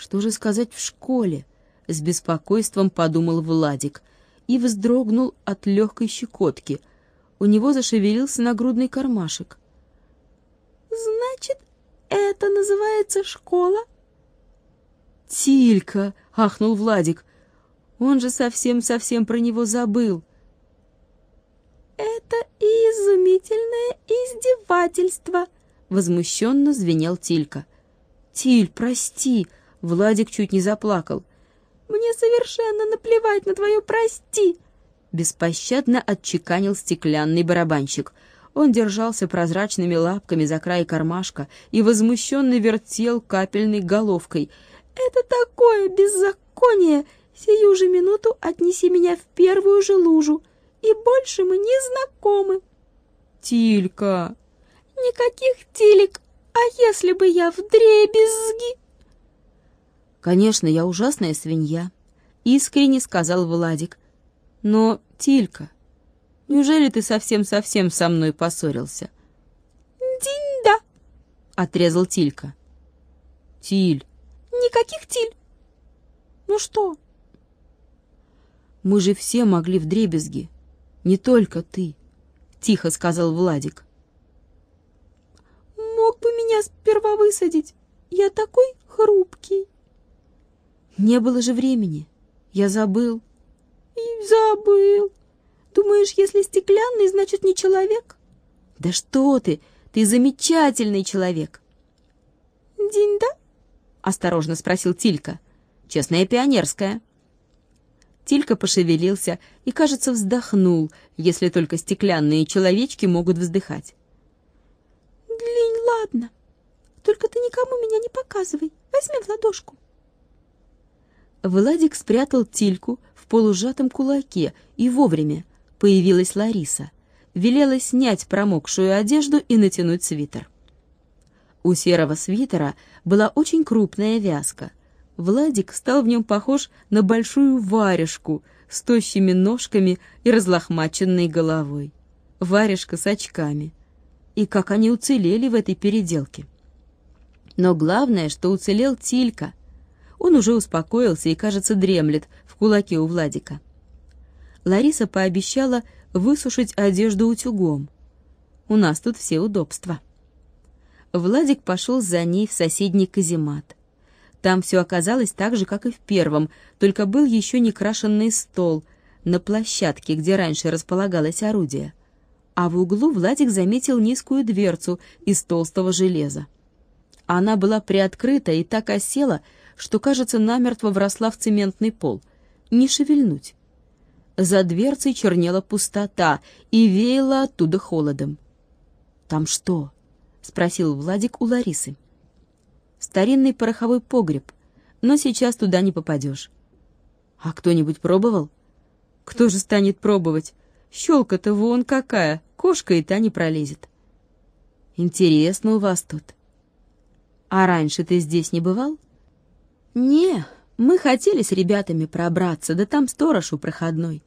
Что же сказать в школе? С беспокойством подумал Владик и вздрогнул от легкой щекотки. У него зашевелился нагрудный кармашек. «Значит, это называется школа?» «Тилька!» — ахнул Владик. Он же совсем про него забыл. «Это изумительное издевательство!» — возмущенно звенел Тилька. «Тиль, прости!» — Владик чуть не заплакал. «Мне совершенно наплевать на твое «прости». Беспощадно отчеканил стеклянный барабанщик. Он держался прозрачными лапками за край кармашка и возмущенно вертел капельной головкой. «Это такое беззаконие! Сию же минуту отнеси меня в первую же лужу, и больше мы не знакомы!» «Тилька!» «Никаких тилек! А если бы я вдребезги?» «Конечно, я ужасная свинья», — искренне сказал Владик. «Но, Тилька, неужели ты совсем со мной поссорился?» «Динь-да!» — отрезал Тилька. «Тиль!» «Никаких тиль!» «Ну что?» «Мы же все могли вдребезги, не только ты», — тихо сказал Владик. «Мог бы меня сперва высадить, я такой хрупкий». «Не было же времени, я забыл». «И забыл. Думаешь, если стеклянный, значит не человек?» «Да что ты замечательный человек». «Динь-да?» — осторожно спросил Тилька. «Честная пионерская». Тилька пошевелился и, кажется, вздохнул, если только стеклянные человечки могут вздыхать. «Глинь, ладно. Только ты никому меня не показывай. Возьми в ладошку». Владик спрятал Тильку в полусжатом кулаке, и вовремя появилась Лариса. Велела снять промокшую одежду и натянуть свитер. У серого свитера была очень крупная вязка. Владик стал в нем похож на большую варежку с тощими ножками и разлохмаченной головой. Варежка с очками. И как они уцелели в этой переделке. Но главное, что уцелел Тилька. Он уже успокоился и, кажется, дремлет в кулаке у Владика. Лариса пообещала высушить одежду утюгом. У нас тут все удобства. Владик пошел за ней в соседний каземат. Там все оказалось так же, как и в первом, только был еще не крашенный стол на площадке, где раньше располагалось орудие. А в углу Владик заметил низкую дверцу из толстого железа. Она была приоткрыта и так осела, что, кажется, намертво вросла в цементный пол. Не шевельнуть. За дверцей чернела пустота и веяло оттуда холодом. «Там что?» — спросил Владик у Ларисы. «Старинный пороховой погреб, но сейчас туда не попадешь». «А кто-нибудь пробовал?» «Кто же станет пробовать? Щелка-то вон какая, кошка и та не пролезет». «Интересно у вас тут». «А раньше ты здесь не бывал?» «Не, мы хотели с ребятами пробраться, да там сторож у проходной».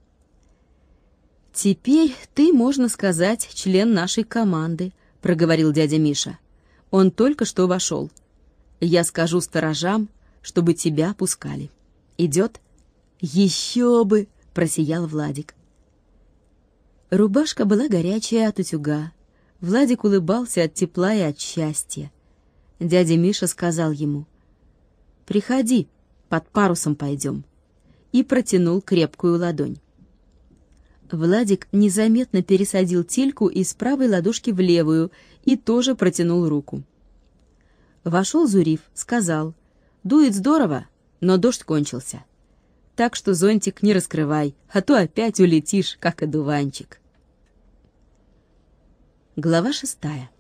«Теперь ты, можно сказать, член нашей команды», — проговорил дядя Миша. «Он только что вошел. Я скажу сторожам, чтобы тебя пускали. Идет?» «Еще бы!» — просиял Владик. Рубашка была горячая от утюга. Владик улыбался от тепла и от счастья. Дядя Миша сказал ему: «Приходи, под парусом пойдем», и протянул крепкую ладонь. Владик незаметно пересадил Тильку из правой ладошки в левую и тоже протянул руку. Вошел Зуриф, сказал: «Дует здорово, но дождь кончился. Так что зонтик не раскрывай, а то опять улетишь, как одуванчик». Глава 6.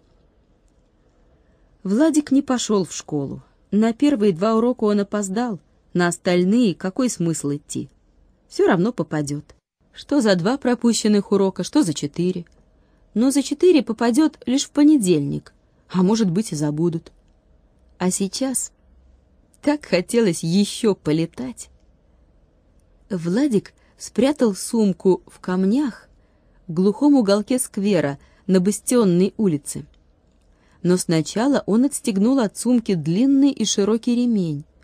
Владик не пошел в школу. На первые 2 урока он опоздал, на остальные какой смысл идти? Все равно попадет. Что за 2 пропущенных урока, что за 4. Но за 4 попадет лишь в понедельник, а может быть и забудут. А сейчас так хотелось еще полетать. Владик спрятал сумку в камнях в глухом уголке сквера на Бастионной улице. Но сначала он отстегнул от сумки длинный и широкий ремень.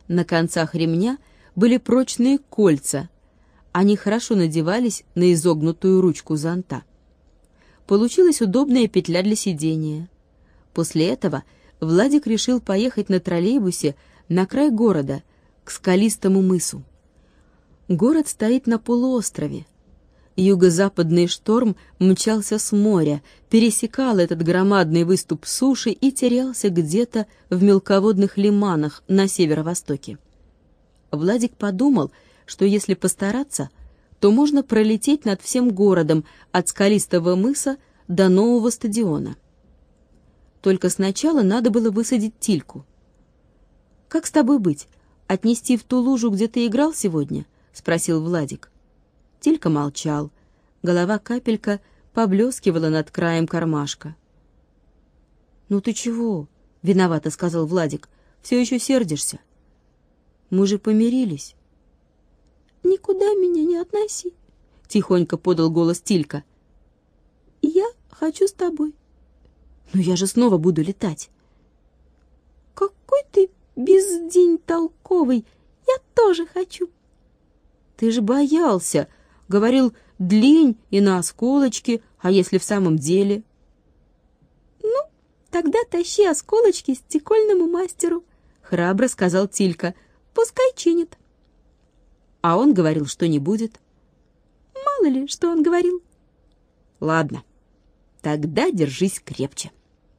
На концах ремня были прочные кольца. Они хорошо надевались на изогнутую ручку зонта. Получилась удобная петля для сидения. После этого Владик решил поехать на троллейбусе на край города, к скалистому мысу. Город стоит на полуострове. Юго-западный шторм мчался с моря, пересекал этот громадный выступ суши и терялся где-то в мелководных лиманах на северо-востоке. Владик подумал, что если постараться, то можно пролететь над всем городом от скалистого мыса до нового стадиона. Только сначала надо было высадить Тильку. «Как с тобой быть? Отнести в ту лужу, где ты играл сегодня?» — спросил Владик. Тилька молчал. Голова Капелька поблескивала над краем кармашка. «Ну ты чего?» — виновато сказал Владик. «Все еще сердишься? Мы же помирились». «Никуда меня не относи», — тихонько подал голос Тилька. «Я хочу с тобой». «Но я же снова буду летать». «Какой ты бездень толковый! Я тоже хочу». «Ты же боялся. Говорил, длинь и на осколочки, а если в самом деле?» «Ну, тогда тащи осколочки стекольному мастеру», — храбро сказал Тилька. «Пускай чинит». А он говорил, что не будет. Мало ли, что он говорил. Ладно, тогда держись крепче.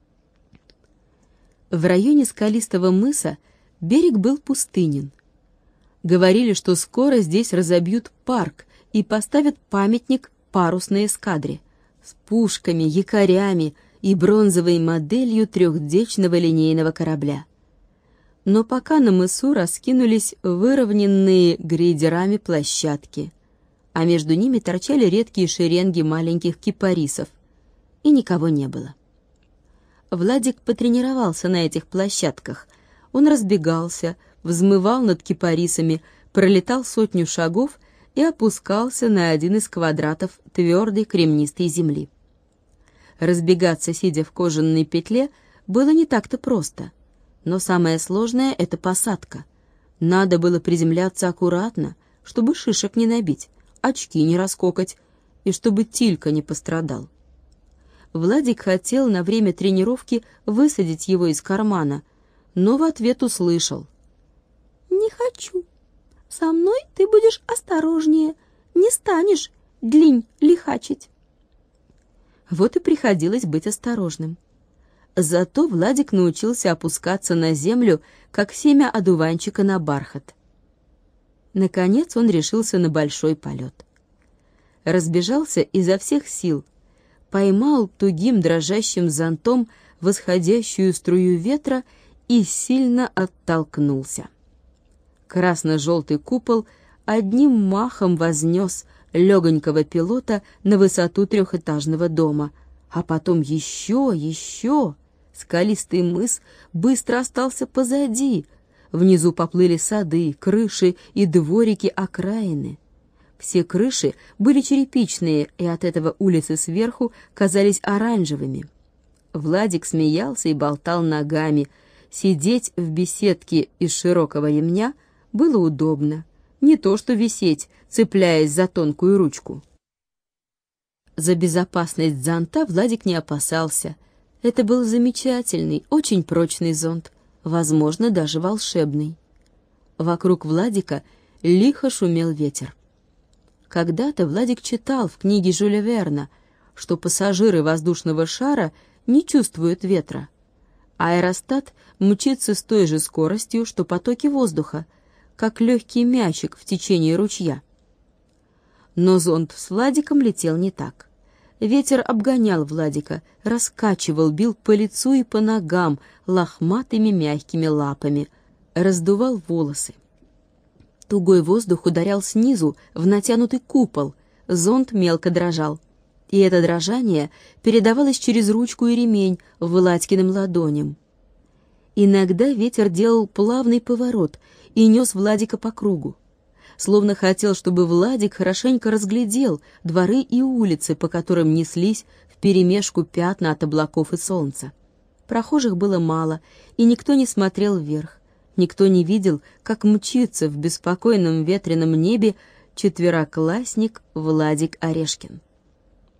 В районе скалистого мыса берег был пустынен. Говорили, что скоро здесь разобьют парк и поставят памятник парусной эскадре с пушками, якорями и бронзовой моделью трехдечного линейного корабля. Но пока на мысу раскинулись выровненные грейдерами площадки, а между ними торчали редкие шеренги маленьких кипарисов, и никого не было. Владик потренировался на этих площадках. Он разбегался, взмывал над кипарисами, пролетал 100 шагов и опускался на один из квадратов твердой кремнистой земли. Разбегаться, сидя в кожаной петле, было не так-то просто. Но самое сложное — это посадка. Надо было приземляться аккуратно, чтобы шишек не набить, очки не раскокать и чтобы Тилька не пострадал. Владик хотел на время тренировки высадить его из кармана, но в ответ услышал: «Не хочу. Со мной ты будешь осторожнее, не станешь длинь лихачить». Вот и приходилось быть осторожным. Зато Владик научился опускаться на землю, как семя одуванчика на бархат. Наконец он решился на большой полет. Разбежался изо всех сил, поймал тугим дрожащим зонтом восходящую струю ветра и сильно оттолкнулся. Красно-желтый купол одним махом вознес легонького пилота на высоту 3-этажного дома, а потом еще. Скалистый мыс быстро остался позади. Внизу поплыли сады, крыши и дворики окраины. Все крыши были черепичные, и от этого улицы сверху казались оранжевыми. Владик смеялся и болтал ногами. Сидеть в беседке из широкого ремня было удобно. Не то что висеть, цепляясь за тонкую ручку. За безопасность зонта Владик не опасался. Это был замечательный, очень прочный зонт, возможно, даже волшебный. Вокруг Владика лихо шумел ветер. Когда-то Владик читал в книге Жюля Верна, что пассажиры воздушного шара не чувствуют ветра. Аэростат мчится с той же скоростью, что потоки воздуха, как легкий мячик в течении ручья. Но зонт с Владиком летел не так. Ветер обгонял Владика, раскачивал, бил по лицу и по ногам лохматыми мягкими лапами, раздувал волосы. Тугой воздух ударял снизу в натянутый купол, зонт мелко дрожал. И это дрожание передавалось через ручку и ремень Владькиным ладоням. Иногда ветер делал плавный поворот и нес Владика по кругу. Словно хотел, чтобы Владик хорошенько разглядел дворы и улицы, по которым неслись вперемешку пятна от облаков и солнца. Прохожих было мало, и никто не смотрел вверх. Никто не видел, как мчится в беспокойном ветреном небе четвероклассник Владик Орешкин.